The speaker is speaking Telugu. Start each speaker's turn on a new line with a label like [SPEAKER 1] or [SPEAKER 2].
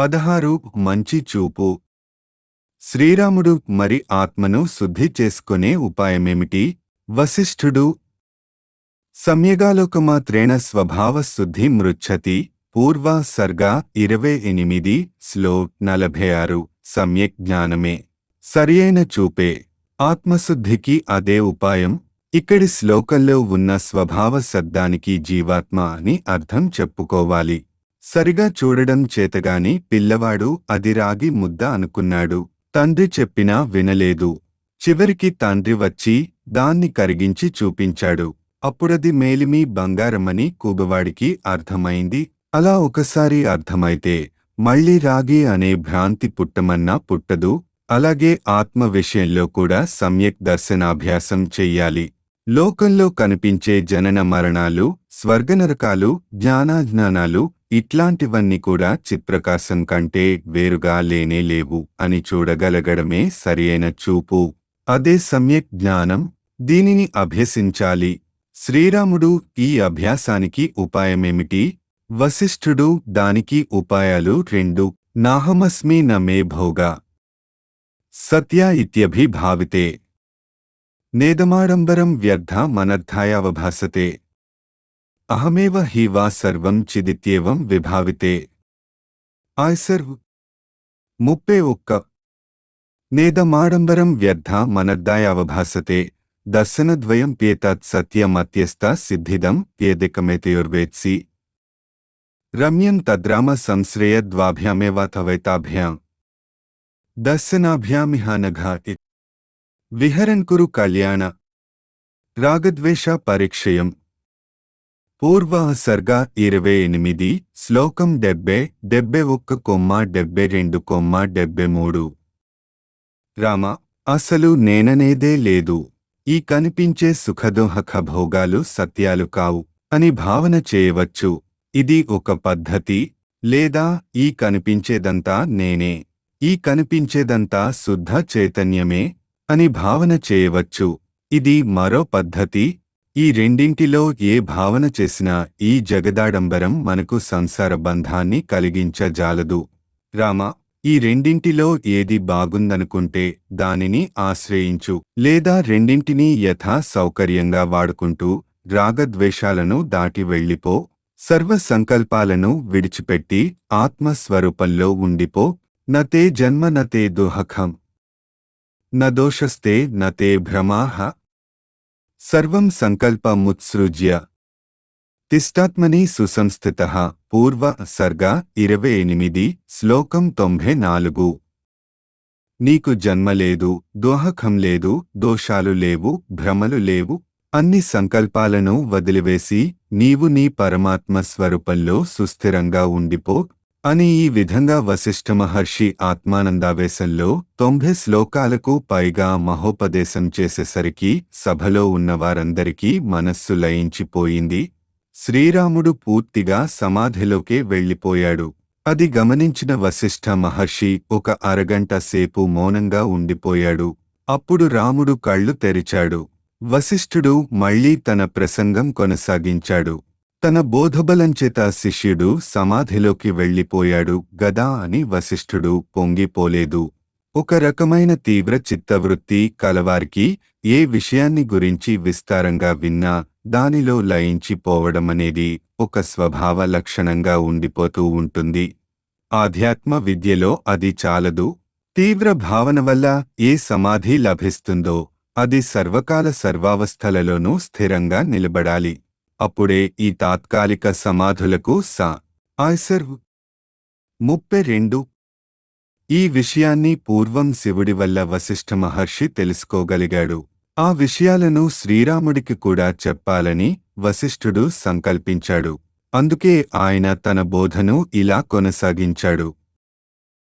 [SPEAKER 1] 16 మంచి చూపు. శ్రీరాముడు మరి ఆత్మను శుద్ధి చేసుకునే ఉపాయమేమిటి? వశిష్ఠుడు సమ్యగాలోకమాత్రేణ స్వభావశుద్ధి మృచ్ఛతి. పూర్వ సర్గ 28 శ్లో 46. సమ్యక్ జ్ఞానమే సరియైన చూపే. ఆత్మశుద్ధికి అదే ఉపాయం. ఇక్కడి శ్లోకంలో ఉన్న స్వభావ శబ్దానికి జీవాత్మ అని అర్థం చెప్పుకోవాలి. సరిగా చూడడం చేతగాని పిల్లవాడు అది రాగి ముద్ద అనుకున్నాడు. తండ్రి చెప్పినా వినలేదు. చివరికి తండ్రి వచ్చి దాన్ని కరిగించి చూపించాడు. అప్పుడది మేలిమి బంగారమని కూబవాడికి అర్థమైంది. అలా ఒకసారి అర్థమైతే మళ్ళీ రాగి అనే భ్రాంతి పుట్టమన్నా పుట్టదు. అలాగే ఆత్మ విషయంలో కూడా సమ్యక్ దర్శనాభ్యాసం చెయ్యాలి. లోకంలో కనిపించే జనన మరణాలు, స్వర్గనరకాలు, జ్ఞానాజ్ఞానాలు ఇట్లాంటివన్నీ కూడా చిత్ప్రకాశం కంటే వేరుగా లేనేలేవు అని చూడగలగడమే సరియైన చూపు. అదే సమ్యక్ జ్ఞానం. దీనిని అభ్యసించాలి. శ్రీరాముడు ఈ అభ్యాసానికి ఉపాయమేమిటి? వశిష్ఠుడు దానికి ఉపాయాలు 2. నాహమస్మి న మే భోగా సత్య ఇత్యభిభావితే నేదమాడంబరం వ్యర్థ మనర్థాయావభాసతే అహమేవ హి వా సర్వం చిదిత్యేవం విభావితే. ఆయ్సర్ 31. నేదమాడంబరం వ్యర్థ మనర్థాయావభాసతే దర్శనద్వయం ప్యేతత్ సత్యమత్యస్త సిద్ధిదం ప్యేదికమేతయోర్వేత్సి రమ్యం తద్రామ సంశ్రయద్వాభ్యామేవాథవైతాభ్యాం దర్శనాభ్యామిహానఘాటి విహరన్ కురు కళ్యాణ రాగద్వేష పరిక్షయం. పూర్వ సర్గ 28 శ్లోకం 70, 71, 72, 73. రామ, అసలు నేననేదే లేదు. ఈ కనిపించే సుఖదోహక భోగాలు సత్యాలు కావు అని భావన చేయవచ్చు. ఇది ఒక పద్ధతి. లేదా ఈ కనిపించేదంతా నేనే, ఈ కనిపించేదంతా శుద్ధ చైతన్యమే అని భావన చేయవచ్చు. ఇది మరో పద్ధతి. ఈ రెండింటిలో ఏ భావన చేసినా ఈ జగదాడంబరం మనకు సంసార బంధాన్ని కలిగించజాలదు. రామ, ఈ రెండింటిలో ఏది బాగుందనుకుంటే దానిని ఆశ్రయించు. లేదా రెండింటినీ యథా సౌకర్యంగా వాడుకుంటూ రాగద్వేషాలను దాటి వెళ్ళిపో. సర్వ సంకల్పాలను విడిచిపెట్టి ఆత్మస్వరూపంలో ఉండిపో. నతే జన్మ నతే దుఃఖం నదోషస్తే నతే భ్రమాః సర్వం సంకల్పముత్సృజ్య తిష్టాత్మని సుసంస్థితః. పూర్వ సర్గ 28 శ్లోకం 94. నీకు జన్మ లేదు, దోహకం లేదు, దోషాలు లేవు, భ్రమలు లేవు. అన్ని సంకల్పాలను వదిలివేసి నీవు నీ పరమాత్మ స్వరూపంలో సుస్థిరంగా ఉండిపో అని ఈ విధంగా వశిష్ఠ మహర్షి ఆత్మానందావేశంలో 90 శ్లోకాలకు పైగా మహోపదేశం చేసేసరికి సభలో ఉన్నవారందరికీ మనస్సు లయించిపోయింది. శ్రీరాముడు పూర్తిగా సమాధిలోకే వెళ్ళిపోయాడు. అది గమనించిన వశిష్ఠ మహర్షి ఒక అరగంట సేపు మౌనంగా ఉండిపోయాడు. అప్పుడు రాముడు కళ్ళు తెరిచాడు. వశిష్ఠుడు మళ్లీ తన ప్రసంగం కొనసాగించాడు. తన బోధబలంచేత శిష్యుడు సమాధిలోకి వెళ్ళిపోయాడు గదా అని వశిష్ఠుడు పొంగిపోలేదు. ఒక రకమైన తీవ్ర చిత్తవృత్తి కలవారికి ఏ విషయాన్ని గురించి విస్తారంగా విన్నా దానిలో లయించిపోవడమనేది ఒక స్వభావ లక్షణంగా ఉండిపోతూ ఉంటుంది. ఆధ్యాత్మ విద్యలో అది చాలదు. తీవ్ర భావన వల్ల ఏ సమాధి లభిస్తుందో అది సర్వకాల సర్వావస్థలలోనూ స్థిరంగా నిలబడాలి. అప్పుడే ఈ తాత్కాలిక సమాధులకు ఆయ్సర్ 32. ఈ విషయాన్ని పూర్వం శివుడి వల్ల వశిష్ఠ మహర్షి తెలుసుకోగలిగాడు. ఆ విషయాలను శ్రీరాముడికి కూడా చెప్పాలని వశిష్ఠుడు సంకల్పించాడు. అందుకే ఆయన తన బోధను ఇలా కొనసాగించాడు.